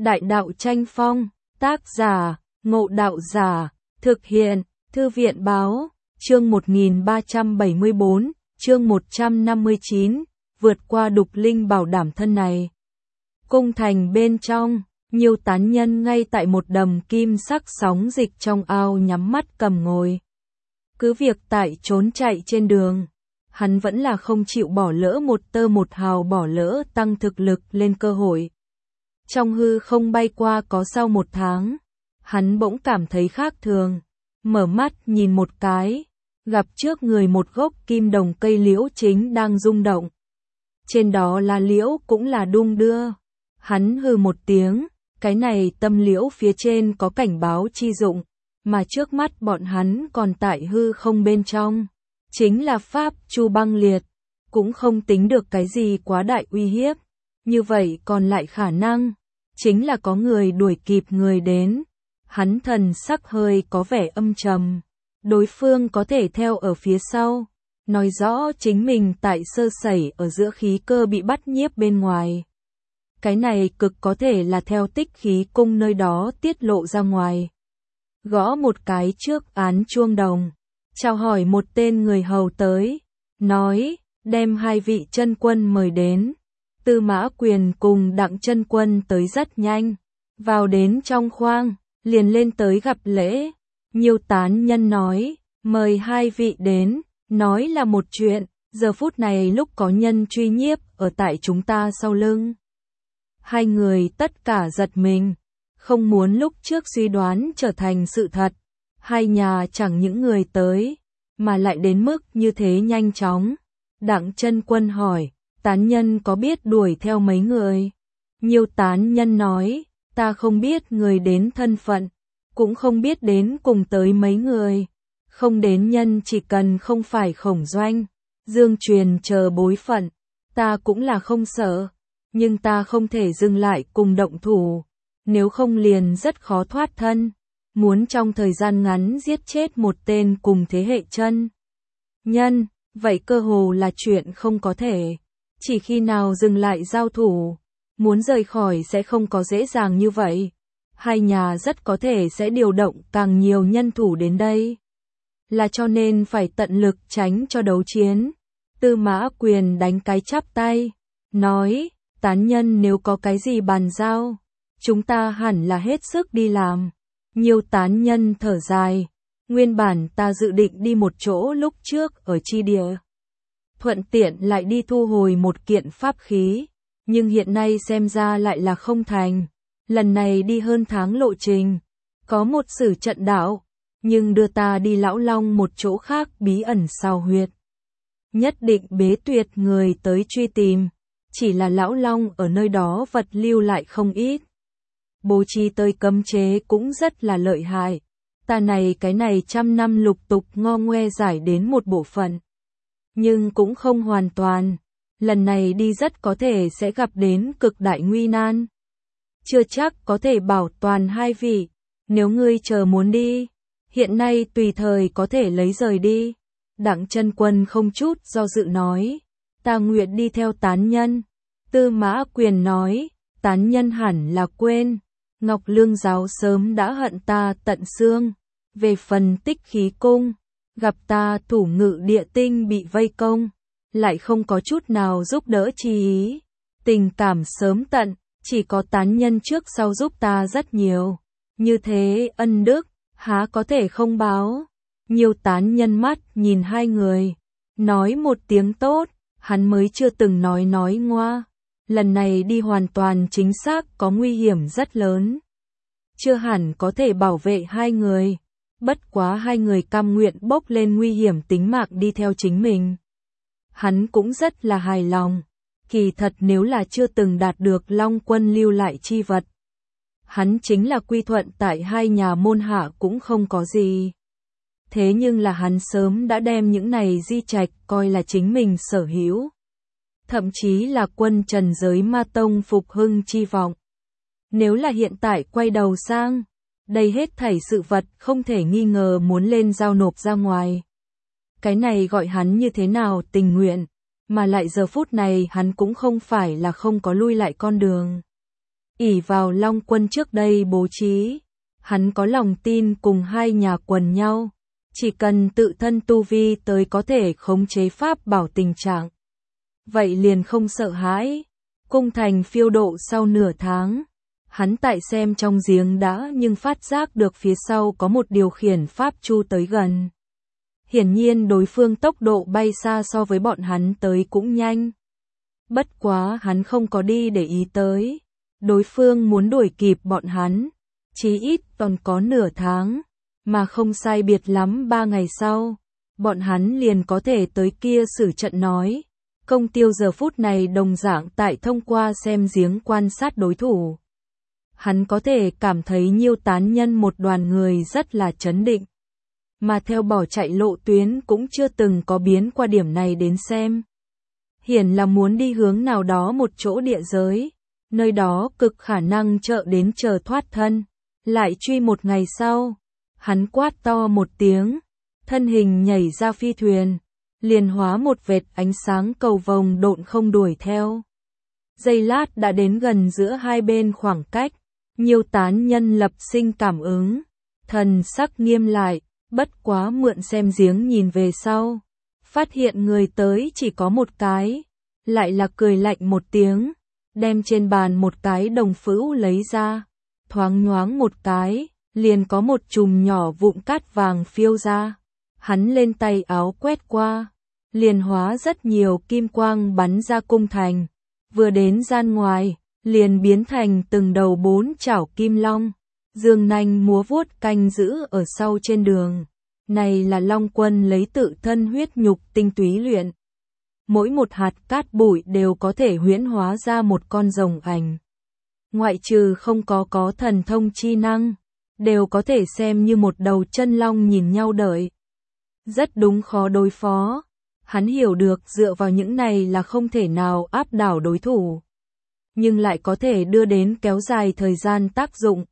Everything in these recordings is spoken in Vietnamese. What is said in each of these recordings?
Đại đạo tranh phong, tác giả, Ngộ Đạo Giả, thực hiện, Thư viện Báo, chương 1374, chương 159, vượt qua đục linh bảo đảm thân này. Cung thành bên trong, nhiều tán nhân ngay tại một đầm kim sắc sóng dịch trong ao nhắm mắt cầm ngồi. Cứ việc tại trốn chạy trên đường, hắn vẫn là không chịu bỏ lỡ một tơ một hào, bỏ lỡ tăng thực lực lên cơ hội. Trong hư không bay qua có sau 1 tháng, hắn bỗng cảm thấy khác thường, mở mắt nhìn một cái, gặp trước người một gốc kim đồng cây liễu chính đang rung động. Trên đó là liễu cũng là đung đưa. Hắn hừ một tiếng, cái này tâm liễu phía trên có cảnh báo chi dụng, mà trước mắt bọn hắn còn tại hư không bên trong. Chính là pháp chu băng liệt, cũng không tính được cái gì quá đại uy hiếp. Như vậy còn lại khả năng, chính là có người đuổi kịp người đến. Hắn thần sắc hơi có vẻ âm trầm, đối phương có thể theo ở phía sau, nói rõ chính mình tại sơ sẩy ở giữa khí cơ bị bắt nhiếp bên ngoài. Cái này cực có thể là theo tích khí cung nơi đó tiết lộ ra ngoài. Gõ một cái trước án chuông đồng, chào hỏi một tên người hầu tới, nói, đem 2 vị chân quân mời đến. Tư Mã Quyền cùng Đặng chân quân tới rất nhanh, vào đến trong khoang, liền lên tới gặp lễ. Nhiều tán nhân nói, mời 2 vị đến, nói là một chuyện, giờ phút này lúc có nhân truy nhiếp ở tại chúng ta sau lưng. 2 người tất cả giật mình, không muốn lúc trước suy đoán trở thành sự thật. 2 nhà chẳng những người tới, mà lại đến mức như thế nhanh chóng. Đặng chân quân hỏi, tán nhân có biết đuổi theo mấy người? Nhiều tán nhân nói, ta không biết người đến thân phận, cũng không biết đến cùng tới mấy người. Không đến nhân chỉ cần không phải Khổng Doanh, Dương Truyền chờ bối phận, ta cũng là không sợ. Nhưng ta không thể dừng lại cùng động thủ, nếu không liền rất khó thoát thân. Muốn trong thời gian ngắn giết chết một tên cùng thế hệ chân nhân, vậy cơ hồ là chuyện không có thể. Chỉ khi nào dừng lại giao thủ, muốn rời khỏi sẽ không có dễ dàng như vậy. 2 nhà rất có thể sẽ điều động càng nhiều nhân thủ đến đây. Là cho nên phải tận lực tránh cho đấu chiến. Tư Mã Quyền đánh cái chắp tay, nói, tán nhân nếu có cái gì bàn giao, chúng ta hẳn là hết sức đi làm. Nhiều tán nhân thở dài, nguyên bản ta dự định đi một chỗ lúc trước ở chi địa, thuận tiện lại đi thu hồi một kiện pháp khí, nhưng hiện nay xem ra lại là không thành. Lần này đi hơn tháng lộ trình, có một sử trận đạo, nhưng đưa ta đi Lão Long một chỗ khác bí ẩn xào huyệt. Nhất định bế tuyệt người tới truy tìm, chỉ là Lão Long ở nơi đó vật lưu lại không ít. Bố trí tới cấm chế cũng rất là lợi hại. Ta này cái này 100 năm lục tục ngo ngoe giải đến một bộ phận, nhưng cũng không hoàn toàn. Lần này đi rất có thể sẽ gặp đến cực đại nguy nan. Chưa chắc có thể bảo toàn 2 vị, nếu ngươi chờ muốn đi, hiện nay tùy thời có thể lấy rời đi. Đặng chân quân không chút do dự nói, ta nguyện đi theo tán nhân. Tư Mã Quyền nói, tán nhân hẳn là quên, Ngọc Lương giáo sớm đã hận ta tận xương. Về phần tích khí cung, gặp ta thủ ngự địa tinh bị vây công, lại không có chút nào giúp đỡ chi ý. Tình cảm sớm tận, chỉ có tán nhân trước sau giúp ta rất nhiều. Như thế ân đức, há có thể không báo. Nhiều tán nhân mắt nhìn 2 người, nói một tiếng tốt, hắn mới chưa từng nói ngoa. Lần này đi hoàn toàn chính xác có nguy hiểm rất lớn. Chưa hẳn có thể bảo vệ 2 người, bất quá 2 người cam nguyện bốc lên nguy hiểm tính mạng đi theo chính mình. Hắn cũng rất là hài lòng, kỳ thật nếu là chưa từng đạt được Long Quân lưu lại chi vật, hắn chính là quy thuận tại 2 nhà môn hạ cũng không có gì. Thế nhưng là hắn sớm đã đem những này di trạch coi là chính mình sở hữu. Thậm chí là quân trần giới ma tông phục hưng chi vọng. Nếu là hiện tại quay đầu sang, đây hết thảy sự vật không thể nghi ngờ muốn lên giao nộp ra ngoài. Cái này gọi hắn như thế nào tình nguyện, mà lại giờ phút này hắn cũng không phải là không có lui lại con đường. ỷ vào Long Quân trước đây bố trí, hắn có lòng tin cùng hai nhà quần nhau, chỉ cần tự thân tu vi tới có thể khống chế pháp bảo tình trạng. Vậy liền không sợ hãi. Cung thành phiêu độ sau nửa tháng, hắn tại xem trong giếng đã nhưng phát giác được phía sau có một điều khiển pháp chu tới gần. Hiển nhiên đối phương tốc độ bay xa so với bọn hắn tới cũng nhanh. Bất quá hắn không có đi để ý tới. Đối phương muốn đuổi kịp bọn hắn, chí ít còn có nửa tháng, mà không sai biệt lắm 3 ngày sau, bọn hắn liền có thể tới kia xử trận nói. Công Tiêu giờ phút này đồng dạng tại thông qua xem giếng quan sát đối thủ. Hắn có thể cảm thấy Nhiêu Tán Nhân một đoàn người rất là chấn định. Mà theo bỏ chạy lộ tuyến cũng chưa từng có biến qua điểm này đến xem. Hiển là muốn đi hướng nào đó một chỗ địa giới, nơi đó cực khả năng trợ đến chờ thoát thân. Lại truy một ngày sau, hắn quát to một tiếng, thân hình nhảy ra phi thuyền, liền hóa một vệt ánh sáng cầu vồng độn không đuổi theo. Giây lát đã đến gần giữa hai bên khoảng cách, Nhiêu Tán Nhân lập sinh cảm ứng, thần sắc nghiêm lại, bất quá mượn xem giếng nhìn về sau, phát hiện người tới chỉ có một cái, lại là cười lạnh một tiếng, đem trên bàn một cái đồng phữu lấy ra, thoáng nhoáng một cái, liền có một chùm nhỏ vụn cát vàng phiêu ra. Hắn lên tay áo quét qua, liền hóa rất nhiều kim quang bắn ra cung thành, vừa đến gian ngoài, liền biến thành từng đầu 4 chảo kim long, dương nanh múa vuốt canh giữ ở sau trên đường. Này là Long Quân lấy tự thân huyết nhục tinh túy luyện. Mỗi một hạt cát bụi đều có thể huyễn hóa ra một con rồng ảnh. Ngoại trừ không có thần thông chi năng, đều có thể xem như một đầu chân long nhìn nhau đợi. Rất đúng khó đối phó. Hắn hiểu được dựa vào những này là không thể nào áp đảo đối thủ, nhưng lại có thể đưa đến kéo dài thời gian tác dụng.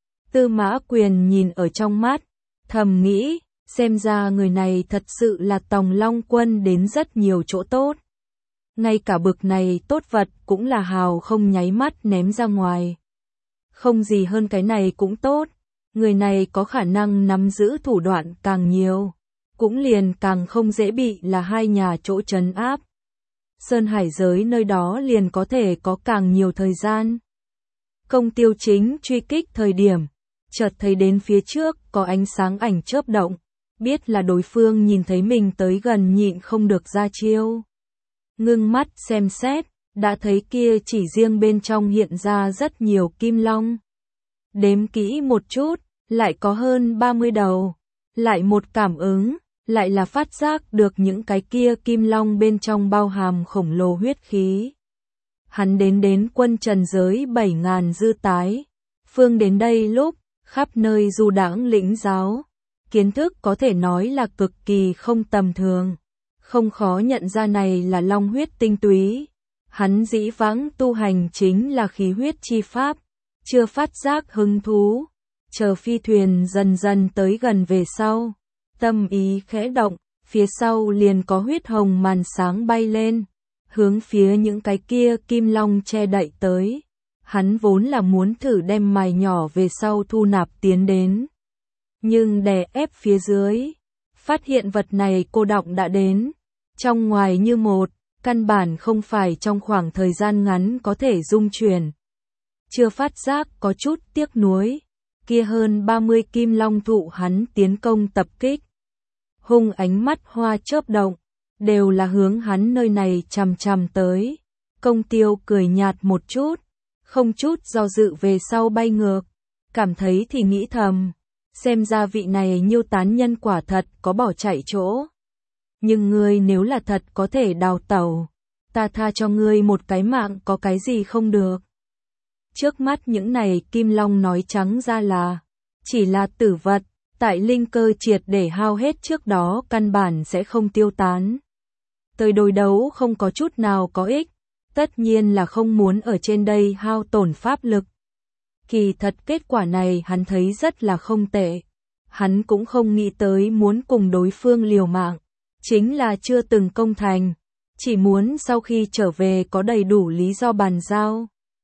Tư Mã Quyền nhìn ở trong mắt, thầm nghĩ, xem ra người này thật sự là tòng Long Quân đến rất nhiều chỗ tốt. Ngay cả bực này tốt vật cũng là hào không nháy mắt ném ra ngoài. Không gì hơn cái này cũng tốt, người này có khả năng nắm giữ thủ đoạn càng nhiều, cũng liền càng không dễ bị là hai nhà chỗ trấn áp. Sơn Hải giới nơi đó liền có thể có càng nhiều thời gian. Công Tiêu chính truy kích thời điểm, chợt thấy đến phía trước có ánh sáng ảnh chớp động, biết là đối phương nhìn thấy mình tới gần nhịn không được ra chiêu. Ngưng mắt xem xét, đã thấy kia chỉ riêng bên trong hiện ra rất nhiều kim long. Đếm kỹ một chút, lại có hơn 30 đầu, lại một cảm ứng, lại là phát giác được những cái kia kim long bên trong bao hàm khổng lồ huyết khí. Hắn đến quân trần giới 7.000 dư tái, phương đến đây lúc, khắp nơi du đãng lĩnh giáo, kiến thức có thể nói là cực kỳ không tầm thường, không khó nhận ra này là long huyết tinh túy. Hắn dĩ vãng tu hành chính là khí huyết chi pháp, chưa phát giác hứng thú, chờ phi thuyền dần dần tới gần về sau. Tâm ý khẽ động, phía sau liền có huyết hồng màn sáng bay lên, hướng phía những cái kia kim long che đậy tới. Hắn vốn là muốn thử đem mài nhỏ về sau thu nạp tiến đến. Nhưng đè ép phía dưới, phát hiện vật này cô đọng đã đến, trong ngoài như một, căn bản không phải trong khoảng thời gian ngắn có thể dung chuyển. Chưa phát giác có chút tiếc nuối, kia hơn 30 kim long thụ hắn tiến công tập kích. Hung ánh mắt hoa chớp động, đều là hướng hắn nơi này chằm chằm tới. Công Tiêu cười nhạt một chút, không chút do dự về sau bay ngược, cảm thấy thì nghĩ thầm, xem ra vị này Nhiêu Tán Nhân quả thật có bỏ chạy chỗ. Nhưng ngươi nếu là thật có thể đào tẩu, ta tha cho ngươi một cái mạng có cái gì không được. Trước mắt những này kim long nói trắng ra là, chỉ là tử vật, tại linh cơ triệt để hao hết trước đó căn bản sẽ không tiêu tán. Tới đối đấu không có chút nào có ích, tất nhiên là không muốn ở trên đây hao tổn pháp lực. Kỳ thật kết quả này hắn thấy rất là không tệ. Hắn cũng không nghĩ tới muốn cùng đối phương liều mạng, chính là chưa từng công thành, chỉ muốn sau khi trở về có đầy đủ lý do bàn giao.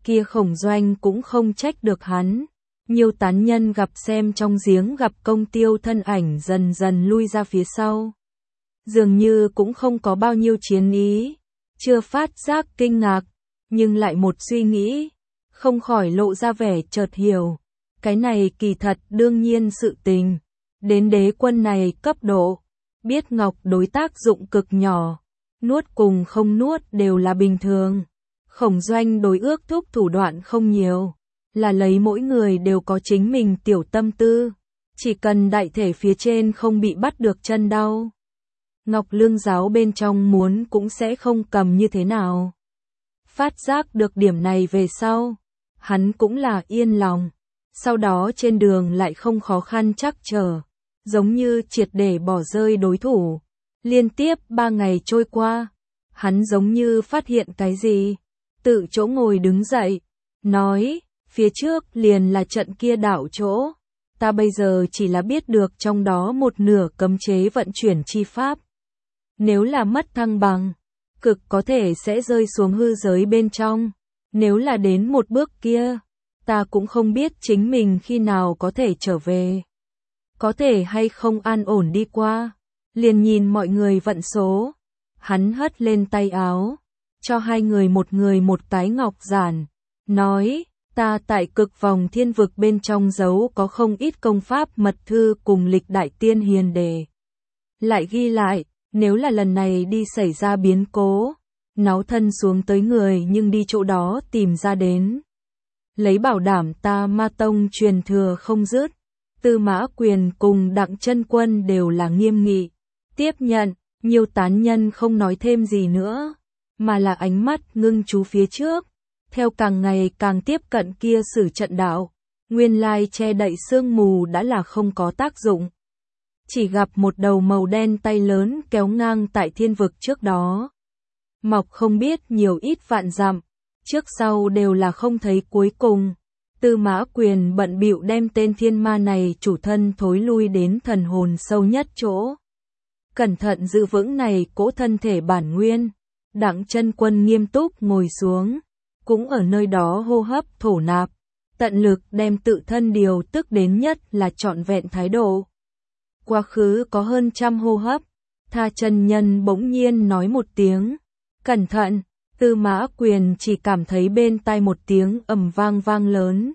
kia Khổng Doanh cũng không trách được hắn. Nhiều tán nhân gặp xem trong giếng gặp Công Tiêu thân ảnh dần dần lui ra phía sau. Dường như cũng không có bao nhiêu chiến ý, chưa phát giác kinh ngạc, nhưng lại một suy nghĩ, không khỏi lộ ra vẻ chợt hiểu. Cái này kỳ thật đương nhiên sự tình, đến đế quân này cấp độ, biết ngọc đối tác dụng cực nhỏ, nuốt cùng không nuốt đều là bình thường. Khổng Doanh đối ước thúc thủ đoạn không nhiều, là lấy mỗi người đều có chính mình tiểu tâm tư, chỉ cần đại thể phía trên không bị bắt được chân đau. Ngọc Lương giáo bên trong muốn cũng sẽ không cầm như thế nào. Phát giác được điểm này về sau, hắn cũng là yên lòng, sau đó trên đường lại không khó khăn trắc trở, giống như triệt để bỏ rơi đối thủ. Liên tiếp 3 ngày trôi qua, hắn giống như phát hiện cái gì, tự chỗ ngồi đứng dậy, nói, phía trước liền là trận kia đảo chỗ, ta bây giờ chỉ là biết được trong đó một nửa cấm chế vận chuyển chi pháp. Nếu là mất thăng bằng, cực có thể sẽ rơi xuống hư giới bên trong, nếu là đến một bước kia, ta cũng không biết chính mình khi nào có thể trở về. Có thể hay không an ổn đi qua, liền nhìn mọi người vận số. Hắn hất lên tay áo, cho hai người một cái ngọc giản, nói, ta tại cực vòng thiên vực bên trong giấu có không ít công pháp mật thư cùng lịch đại tiên hiền đề. Lại ghi lại, nếu là lần này đi xảy ra biến cố, náo thân xuống tới người nhưng đi chỗ đó tìm ra đến. Lấy bảo đảm ta Ma Tông truyền thừa không dứt. Tư Mã Quyền cùng Đặng Chân Quân đều là nghiêm nghị, tiếp nhận. Nhiều tán nhân không nói thêm gì nữa, mà là ánh mắt ngưng chú phía trước. Theo càng ngày càng tiếp cận kia sử trận đạo, nguyên lai che đậy sương mù đã là không có tác dụng. Chỉ gặp một đầu màu đen tay lớn kéo ngang tại thiên vực trước đó. Mọc không biết nhiều ít vạn dặm, trước sau đều là không thấy cuối cùng. Tư Mã Quyền bận bịu đem tên thiên ma này chủ thân thối lui đến thần hồn sâu nhất chỗ. Cẩn thận giữ vững này cỗ thân thể bản nguyên. Đặng Chân Quân nghiêm túc ngồi xuống, cũng ở nơi đó hô hấp thổ nạp, tận lực đem tự thân điều tức đến nhất là trọn vẹn thái độ. Quá khứ có hơn 100 hô hấp, Tha chân nhân bỗng nhiên nói một tiếng, cẩn thận. Tư Mã Quyền chỉ cảm thấy bên tai một tiếng ầm vang vang lớn,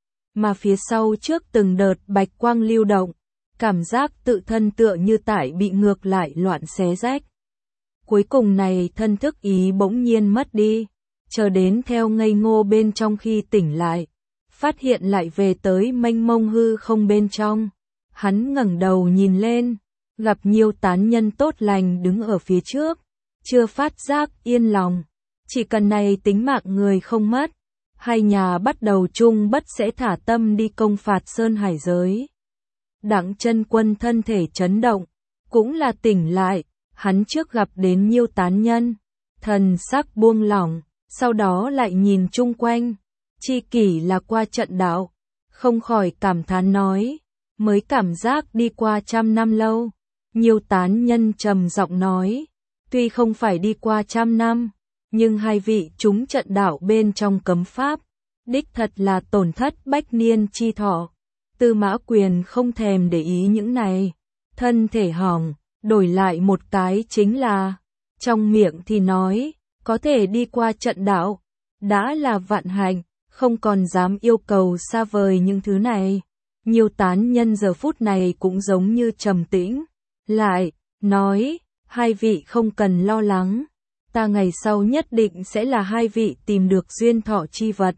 mà phía sau trước từng đợt bạch quang lưu động, cảm giác tự thân tựa như tải bị ngược lại loạn xé rách. Cuối cùng này thân thức ý bỗng nhiên mất đi, chờ đến theo ngây ngô bên trong khi tỉnh lại, phát hiện lại về tới mênh mông hư không bên trong. Hắn ngẩng đầu nhìn lên, gặp nhiều tán nhân tốt lành đứng ở phía trước, chưa phát giác yên lòng. Chỉ cần này tính mạng người không mất, hai nhà bắt đầu chung bất sẽ thả tâm đi công phạt sơn hải giới. Đặng Chân Quân thân thể chấn động, cũng là tỉnh lại, hắn trước gặp đến nhiều tán nhân, thần sắc buông lỏng, sau đó lại nhìn chung quanh, chi kỷ là qua trận đạo, không khỏi cảm thán nói, mới cảm giác đi qua 100 năm lâu. Nhiều tán nhân trầm giọng nói, tuy không phải đi qua 100 năm, nhưng hai vị chúng trận đạo bên trong cấm pháp, đích thật là tổn thất bách niên chi thọ. Tư Mã Quyền không thèm để ý những này, thân thể hỏng, đổi lại một cái chính là, trong miệng thì nói, có thể đi qua trận đạo, đã là vạn hạnh, không còn dám yêu cầu xa vời những thứ này. Nhiều tán nhân giờ phút này cũng giống như trầm tĩnh, lại, nói, hai vị không cần lo lắng, ta ngày sau nhất định sẽ là hai vị tìm được duyên thọ chi vật.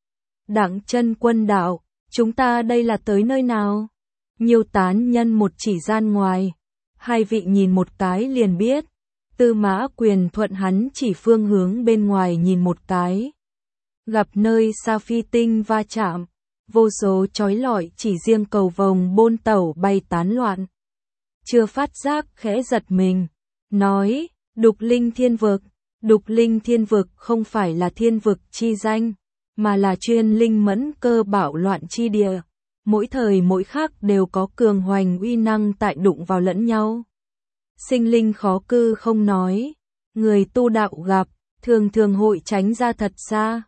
Đặng Chân Quân đạo, chúng ta đây là tới nơi nào? Nhiều tán nhân một chỉ gian ngoài, hai vị nhìn một cái liền biết. Tư Mã Quyền thuận hắn chỉ phương hướng bên ngoài nhìn một cái. Gặp nơi xa phi tinh va chạm, vô số chói lọi chỉ riêng cầu vồng bôn tẩu bay tán loạn. Chưa phát giác khẽ giật mình, nói, Đục Linh Thiên Vực. Đục Linh Thiên Vực không phải là thiên vực chi danh, mà là chuyên linh mẫn cơ bảo loạn chi địa. Mỗi thời mỗi khắc đều có cường hoành uy năng tại đụng vào lẫn nhau. Sinh linh khó cư không nói, người tu đạo gặp, thường thường hội tránh ra thật xa.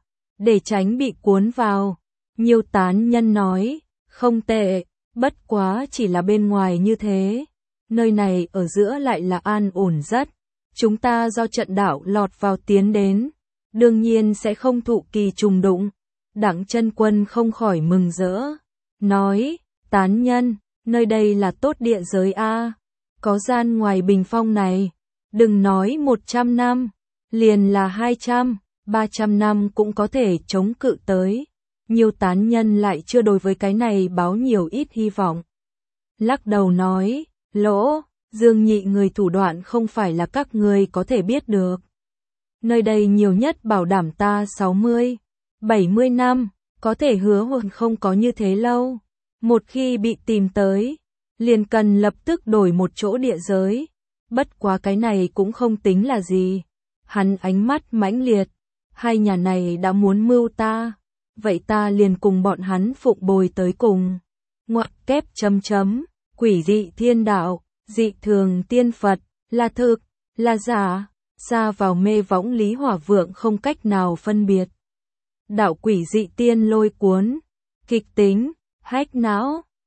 để tránh bị cuốn vào. Nhiều tán nhân nói, không tệ, bất quá chỉ là bên ngoài như thế. Nơi này ở giữa lại là an ổn rất. Chúng ta do trận đạo lọt vào tiến đến, đương nhiên sẽ không thụ kỳ trùng đụng. Đặng Chân Quân không khỏi mừng rỡ, nói, tán nhân, nơi đây là tốt địa giới a, có gian ngoài bình phong này, đừng nói 100 năm, liền là 200, 300 năm cũng có thể chống cự tới. Nhiều tán nhân lại chưa đối với cái này báo nhiều ít hy vọng. Lắc đầu nói, lỗ, Dương Nhị người thủ đoạn không phải là các người có thể biết được. Nơi đây nhiều nhất bảo đảm ta 60, 70 năm, có thể hứa hôn không có như thế lâu. Một khi bị tìm tới, liền cần lập tức đổi một chỗ địa giới. Bất quá cái này cũng không tính là gì. Hắn ánh mắt mãnh liệt, hai nhà này đã muốn mưu ta, vậy ta liền cùng bọn hắn phụng bồi tới cùng. Ngoặc kép chấm chấm, quỷ dị thiên đạo, dị thường tiên Phật, là thực, là giả, xa vào mê võng Lý Hỏa Vượng không cách nào phân biệt. Đạo quỷ dị tiên lôi cuốn, kịch tính, hách não.